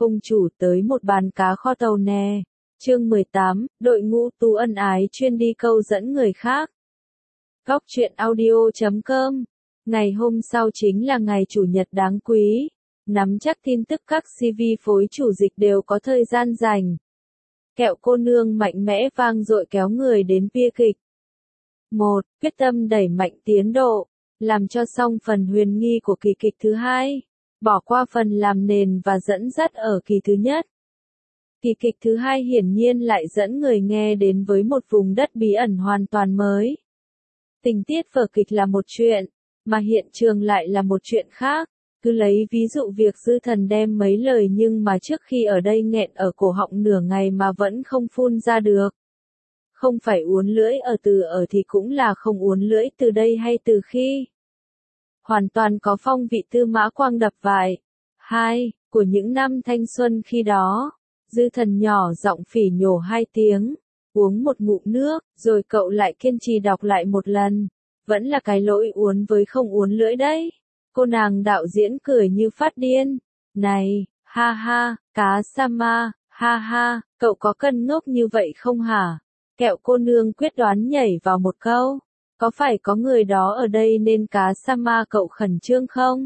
Ông chủ tới một bàn cá kho tàu nè. Chương 18, đội ngũ tú ân ái chuyên đi câu dẫn người khác. Góc truyện audio.com. Ngày hôm sau chính là ngày chủ nhật đáng quý. Nắm chắc tin tức các CV phối chủ dịch đều có thời gian rảnh. Kẹo cô nương mạnh mẽ vang dội kéo người đến bia kịch. 1. Quyết tâm đẩy mạnh tiến độ, làm cho xong phần huyền nghi của kỳ kịch thứ hai, bỏ qua phần làm nền và dẫn dắt ở kỳ thứ nhất. Kỳ kịch thứ hai hiển nhiên lại dẫn người nghe đến với một vùng đất bí ẩn hoàn toàn mới. Tình tiết vở kịch là một chuyện, mà hiện trường lại là một chuyện khác. Cứ lấy ví dụ việc Dư Thần đem mấy lời nhưng mà trước khi ở đây nghẹn ở cổ họng nửa ngày mà vẫn không phun ra được. Không phải uốn lưỡi ở từ ở thì cũng là không uốn lưỡi từ đây hay từ khi. Hoàn toàn có phong vị Tư Mã Quang đập vải. 2. Của những năm thanh xuân khi đó. Dư Thần nhỏ giọng phỉ nhổ 2 tiếng. Uống một ngụm nước, rồi cậu lại kiên trì đọc lại một lần. Vẫn là cái lỗi uốn với không uốn lưỡi đấy. Cô nàng đạo diễn cười như phát điên. Này, ha ha, cá Sama, ha ha, cậu có cân ngốc như vậy không hả? Kẹo cô nương quyết đoán nhảy vào một câu. Có phải có người đó ở đây nên cá Sama cậu khẩn trương không?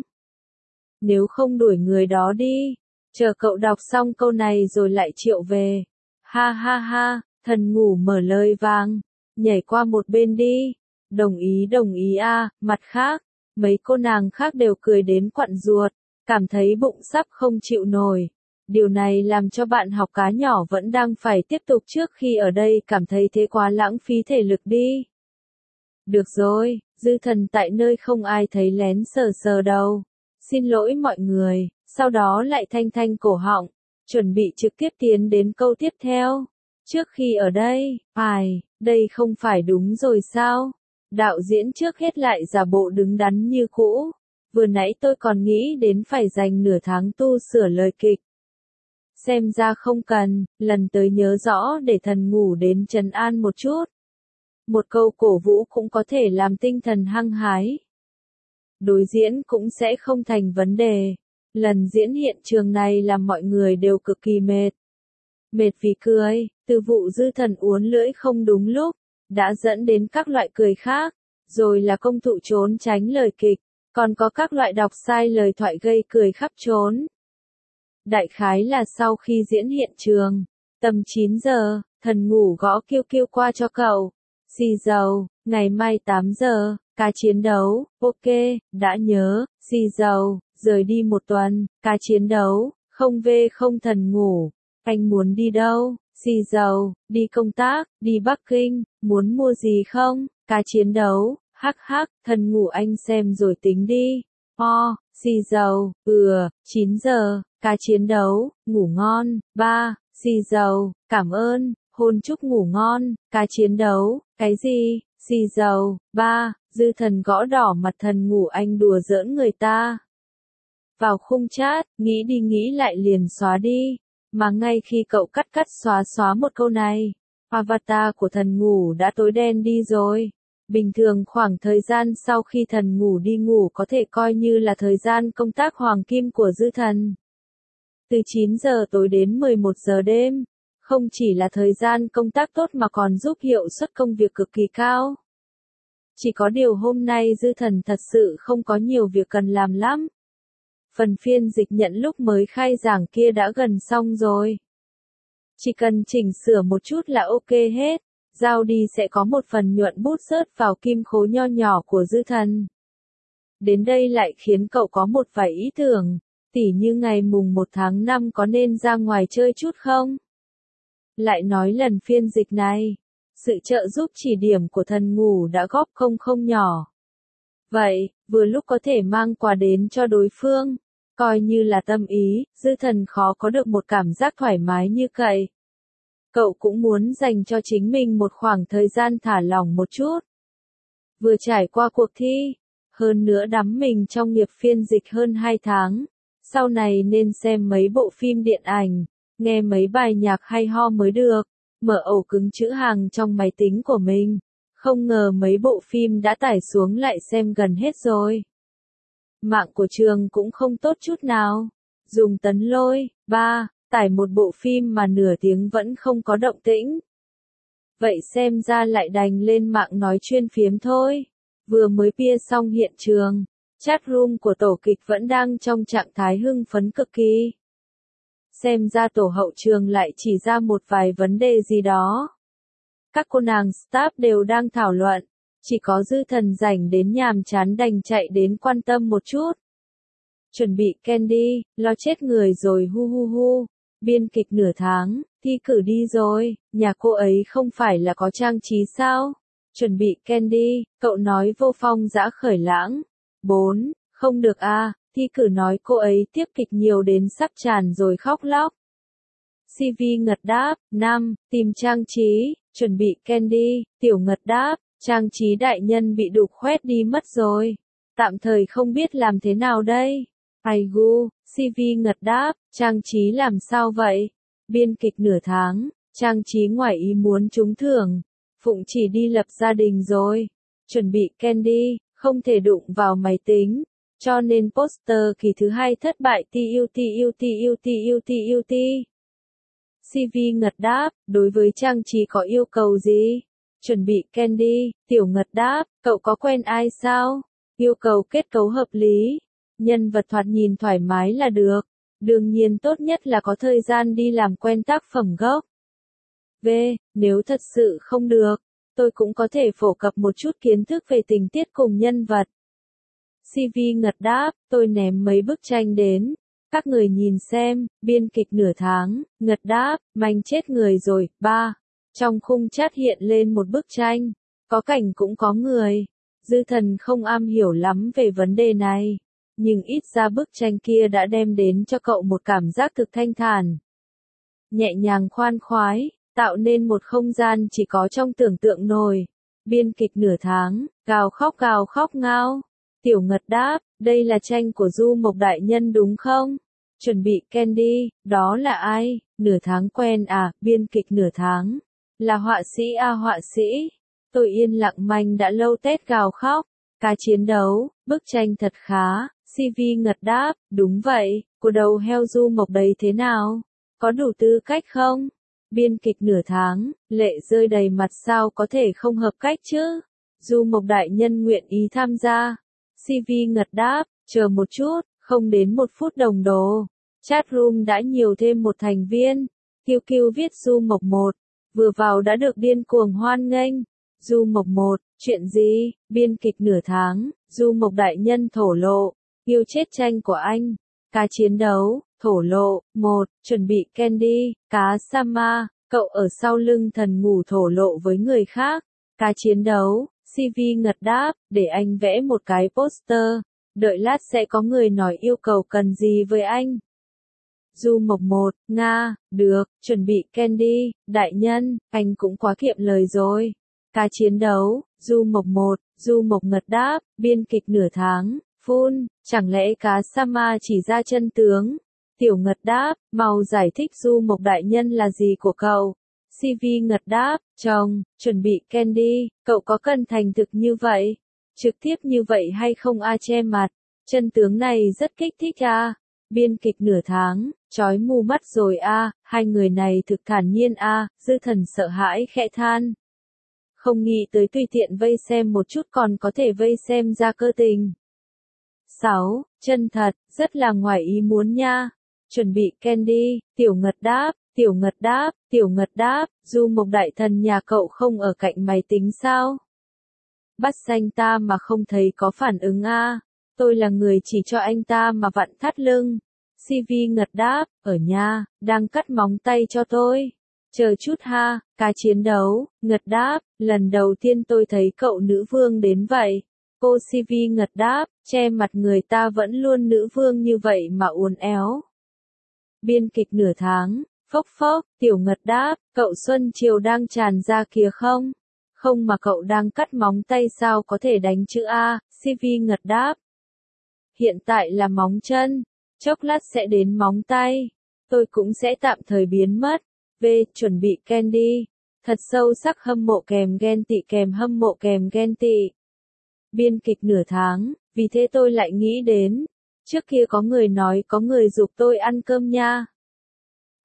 Nếu không đuổi người đó đi. Chờ cậu đọc xong câu này rồi lại triệu về. Ha ha ha, thần ngủ mở lời vang. Nhảy qua một bên đi. Đồng ý a. Mặt khác, mấy cô nàng khác đều cười đến quặn ruột, cảm thấy bụng sắp không chịu nổi. Điều này làm cho bạn học cá nhỏ vẫn đang phải tiếp tục trước khi ở đây cảm thấy thế quá lãng phí thể lực đi. Được rồi, Dư Thần tại nơi không ai thấy lén sờ sờ đâu. Xin lỗi mọi người, sau đó lại thanh thanh cổ họng, chuẩn bị trực tiếp tiến đến câu tiếp theo. Trước khi ở đây, đây không phải đúng rồi sao? Đạo diễn trước hết lại giả bộ đứng đắn như cũ. Vừa nãy tôi còn nghĩ đến phải dành nửa tháng tu sửa lời kịch. Xem ra không cần, lần tới nhớ rõ để thần ngủ đến trấn an một chút. Một câu cổ vũ cũng có thể làm tinh thần hăng hái. Đối diễn cũng sẽ không thành vấn đề. Lần diễn hiện trường này làm mọi người đều cực kỳ mệt. Mệt vì cười, từ vụ Dư Thần uốn lưỡi không đúng lúc, đã dẫn đến các loại cười khác, rồi là công thụ trốn tránh lời kịch, còn có các loại đọc sai lời thoại gây cười khắp trốn. Đại khái là sau khi diễn hiện trường, tầm 9 giờ, thần ngủ gõ kêu kêu qua cho cậu. Xì dầu, ngày mai 8 giờ, ca chiến đấu, ok, đã nhớ, xì dầu, rời đi một tuần, ca chiến đấu, không về không thần ngủ, anh muốn đi đâu? Xì dầu, đi công tác, đi Bắc Kinh, muốn mua gì không? Ca chiến đấu, hắc hắc, thần ngủ anh xem rồi tính đi. Xì dầu, 9 giờ, ca chiến đấu, ngủ ngon. 3. Xì dầu, cảm ơn, hôn chúc ngủ ngon, ca chiến đấu, cái gì? Xì dầu, 3. Dư Thần gõ đỏ mặt thần ngủ anh đùa giỡn người ta. Vào khung chat, nghĩ đi nghĩ lại liền xóa đi. Mà ngay khi cậu cắt xóa một câu này, avatar của thần ngủ đã tối đen đi rồi. Bình thường khoảng thời gian sau khi thần ngủ đi ngủ có thể coi như là thời gian công tác hoàng kim của Dư Thần. Từ 9 giờ tối đến 11 giờ đêm, không chỉ là thời gian công tác tốt mà còn giúp hiệu suất công việc cực kỳ cao. Chỉ có điều hôm nay Dư Thần thật sự không có nhiều việc cần làm lắm. Phần phiên dịch nhận lúc mới khai giảng kia đã gần xong rồi. Chỉ cần chỉnh sửa một chút là ok hết. Giao đi sẽ có một phần nhuận bút rớt vào kim khố nho nhỏ của Dư Thần. Đến đây lại khiến cậu có một vài ý tưởng, tỉ như ngày mùng 1 tháng 5 có nên ra ngoài chơi chút không? Lại nói lần phiên dịch này, sự trợ giúp chỉ điểm của thần ngủ đã góp không nhỏ. Vậy, vừa lúc có thể mang quà đến cho đối phương. Coi như là tâm ý, Dư Thần khó có được một cảm giác thoải mái như vậy. Cậu cũng muốn dành cho chính mình một khoảng thời gian thả lỏng một chút. Vừa trải qua cuộc thi, hơn nữa đắm mình trong nghiệp phiên dịch hơn 2 tháng. Sau này nên xem mấy bộ phim điện ảnh, nghe mấy bài nhạc hay ho mới được, mở ổ cứng trữ hàng trong máy tính của mình. Không ngờ mấy bộ phim đã tải xuống lại xem gần hết rồi. Mạng của trường cũng không tốt chút nào. Dùng tấn lôi, 3. Tải một bộ phim mà nửa tiếng vẫn không có động tĩnh. Vậy xem ra lại đành lên mạng nói chuyên phiếm thôi. Vừa mới bia xong hiện trường, chat room của tổ kịch vẫn đang trong trạng thái hưng phấn cực kỳ. Xem ra tổ hậu trường lại chỉ ra một vài vấn đề gì đó. Các cô nàng staff đều đang thảo luận, chỉ có Dư Thần rảnh đến nhàm chán đành chạy đến quan tâm một chút. Chuẩn bị Candy, lo chết người rồi hu hu hu. Biên kịch nửa tháng, thi cử đi rồi, nhà cô ấy không phải là có trang trí sao? Chuẩn bị Candy, cậu nói vô phong dã khởi lãng. 4. Không được à, thi cử nói cô ấy tiếp kịch nhiều đến sắp tràn rồi khóc lóc. CV ngật đáp. 5. Tìm trang trí, chuẩn bị Candy, tiểu ngật đáp, trang trí đại nhân bị đục khoét đi mất rồi. Tạm thời không biết làm thế nào đây. Aigu, CV ngật đáp, trang trí làm sao vậy? Biên kịch nửa tháng, trang trí ngoài ý muốn trúng thưởng. Phụng chỉ đi lập gia đình rồi. Chuẩn bị Candy, không thể đụng vào máy tính. Cho nên poster kỳ thứ 2 thất bại TUT. CV ngật đáp, đối với trang trí có yêu cầu gì? Chuẩn bị Candy, tiểu ngật đáp, cậu có quen ai sao? Yêu cầu kết cấu hợp lý. Nhân vật thoạt nhìn thoải mái là được. Đương nhiên tốt nhất là có thời gian đi làm quen tác phẩm gốc. V. Nếu thật sự không được, tôi cũng có thể phổ cập một chút kiến thức về tình tiết cùng nhân vật. CV ngật đáp, tôi ném mấy bức tranh đến. Các người nhìn xem, biên kịch nửa tháng, ngật đáp, manh chết người rồi. 3. Trong khung chat hiện lên một bức tranh. Có cảnh cũng có người. Dư Thần không am hiểu lắm về vấn đề này. Nhưng ít ra bức tranh kia đã đem đến cho cậu một cảm giác thực thanh thản. Nhẹ nhàng khoan khoái, tạo nên một không gian chỉ có trong tưởng tượng nổi. Biên kịch nửa tháng, gào khóc ngao. Tiểu ngật đáp, đây là tranh của Du Mộc Đại Nhân đúng không? Chuẩn bị Candy, đó là ai? Nửa tháng quen à? Biên kịch nửa tháng. Là họa sĩ à, họa sĩ. Tôi yên lặng manh đã lâu tết gào khóc. Ca chiến đấu, bức tranh thật khá. CV ngật đáp, đúng vậy, của đầu heo Du Mộc đấy thế nào? Có đủ tư cách không? Biên kịch nửa tháng, lệ rơi đầy mặt sao có thể không hợp cách chứ? Du Mộc Đại Nhân nguyện ý tham gia. CV ngật đáp, chờ một chút, không đến 1 phút đồng hồ. Chat room đã nhiều thêm một thành viên. QQ viết Du Mộc 1, vừa vào đã được điên cuồng hoan nghênh. Du Mộc 1, chuyện gì? Biên kịch nửa tháng, Du Mộc Đại Nhân thổ lộ, yêu chết tranh của anh. Cá chiến đấu, thổ lộ. 1. Chuẩn bị Candy, cá Sama, cậu ở sau lưng thần ngủ thổ lộ với người khác. Cá chiến đấu, CV ngật đáp, để anh vẽ một cái poster, đợi lát sẽ có người nói yêu cầu cần gì với anh. Du Mộc 1, Nga, được, chuẩn bị Candy, đại nhân, anh cũng quá kiệm lời rồi. Cá chiến đấu, Du Mộc 1, Du Mộc ngật đáp, biên kịch nửa tháng, phun, chẳng lẽ cá Sama chỉ ra chân tướng? Tiểu ngật đáp, mau giải thích Du Mộc Đại Nhân là gì của cậu? CV ngật đáp, chồng, chuẩn bị Candy, cậu có cần thành thực như vậy? Trực tiếp như vậy hay không a che mặt? Chân tướng này rất kích thích a. Biên kịch nửa tháng, chói mù mắt rồi a, hai người này thực thản nhiên a. Dư Thần sợ hãi khẽ than. Không nghĩ tới tùy tiện vây xem một chút còn có thể vây xem ra cơ tình. 6. Chân thật, rất là ngoài ý muốn nha. Chuẩn bị Candy, tiểu ngật đáp, tiểu ngật đáp, tiểu ngật đáp, Du Mộc Đại Thần nhà cậu không ở cạnh máy tính sao? Bắt anh ta mà không thấy có phản ứng a. Tôi là người chỉ cho anh ta mà vặn thắt lưng. CV ngật đáp, ở nhà, đang cắt móng tay cho tôi. Chờ chút ha, cá chiến đấu, ngật đáp, lần đầu tiên tôi thấy cậu nữ vương đến vậy. Cô CV ngật đáp, che mặt người ta vẫn luôn nữ vương như vậy mà uốn éo. Biên kịch nửa tháng, phốc phốc, tiểu ngật đáp, cậu Xuân Triều đang tràn ra kìa không? Không mà cậu đang cắt móng tay sao có thể đánh chữ A, CV ngật đáp. Hiện tại là móng chân, chốc lát sẽ đến móng tay. Tôi cũng sẽ tạm thời biến mất. V. Chuẩn bị Candy. Thật sâu sắc hâm mộ kèm ghen tị kèm hâm mộ kèm ghen tị. Biên kịch nửa tháng, vì thế tôi lại nghĩ đến. Trước kia có người nói có người giục tôi ăn cơm nha.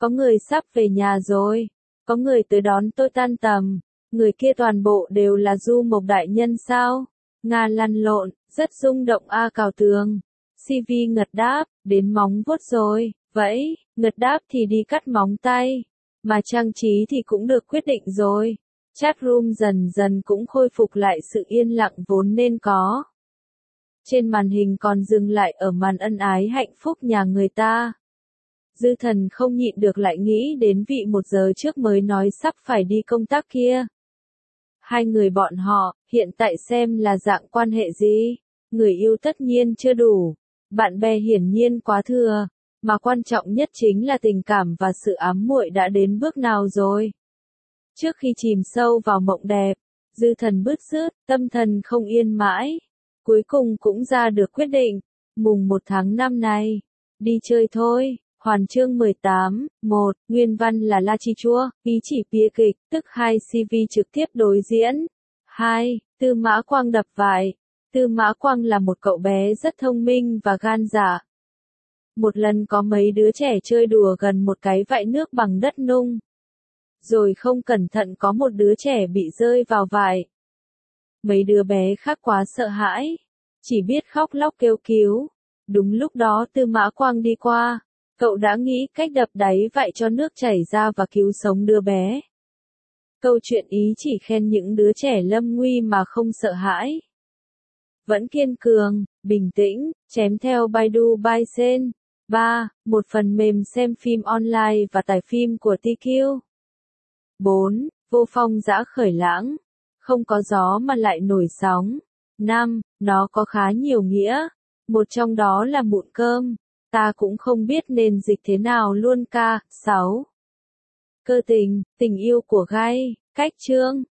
Có người sắp về nhà rồi. Có người tới đón tôi tan tầm. Người kia toàn bộ đều là Du Mộc đại nhân sao? Nga lăn lộn, rất rung động a Cào Tường. CV ngật đáp, đến móng vuốt rồi. Vậy, ngật đáp thì đi cắt móng tay. Mà trang trí thì cũng được quyết định rồi. Chat room dần dần cũng khôi phục lại sự yên lặng vốn nên có. Trên màn hình còn dừng lại ở màn ân ái hạnh phúc nhà người ta. Dư Thần không nhịn được lại nghĩ đến vị 1 giờ trước mới nói sắp phải đi công tác kia. Hai người bọn họ, hiện tại xem là dạng quan hệ gì? Người yêu tất nhiên chưa đủ. Bạn bè hiển nhiên quá thừa. Mà quan trọng nhất chính là tình cảm và sự ám muội đã đến bước nào rồi. Trước khi chìm sâu vào mộng đẹp, Dư Thần bứt rứt, tâm thần không yên mãi. Cuối cùng cũng ra được quyết định, mùng 1 tháng 5 này, đi chơi thôi. Hoàn chương 18, 1, nguyên văn là La Chi Chua, ý chỉ bia kịch, tức 2 CV trực tiếp đối diễn. 2, Tư Mã Quang đập vải. Tư Mã Quang là một cậu bé rất thông minh và gan dạ. Một lần có mấy đứa trẻ chơi đùa gần một cái vại nước bằng đất nung. Rồi không cẩn thận có một đứa trẻ bị rơi vào vại. Mấy đứa bé khác quá sợ hãi, chỉ biết khóc lóc kêu cứu. Đúng lúc đó Tư Mã Quang đi qua. Cậu đã nghĩ cách đập đáy vại cho nước chảy ra và cứu sống đứa bé. Câu chuyện ý chỉ khen những đứa trẻ lâm nguy mà không sợ hãi. Vẫn kiên cường, bình tĩnh, chém theo Baidu Bai Sen. 3. Một phần mềm xem phim online và tải phim của TQ. 4. Vô phong dã khởi lãng. Không có gió mà lại nổi sóng. 5. Nó có khá nhiều nghĩa. Một trong đó là mụn cơm. Ta cũng không biết nên dịch thế nào luôn ca. 6. Cơ tình, tình yêu của gai, cách chương.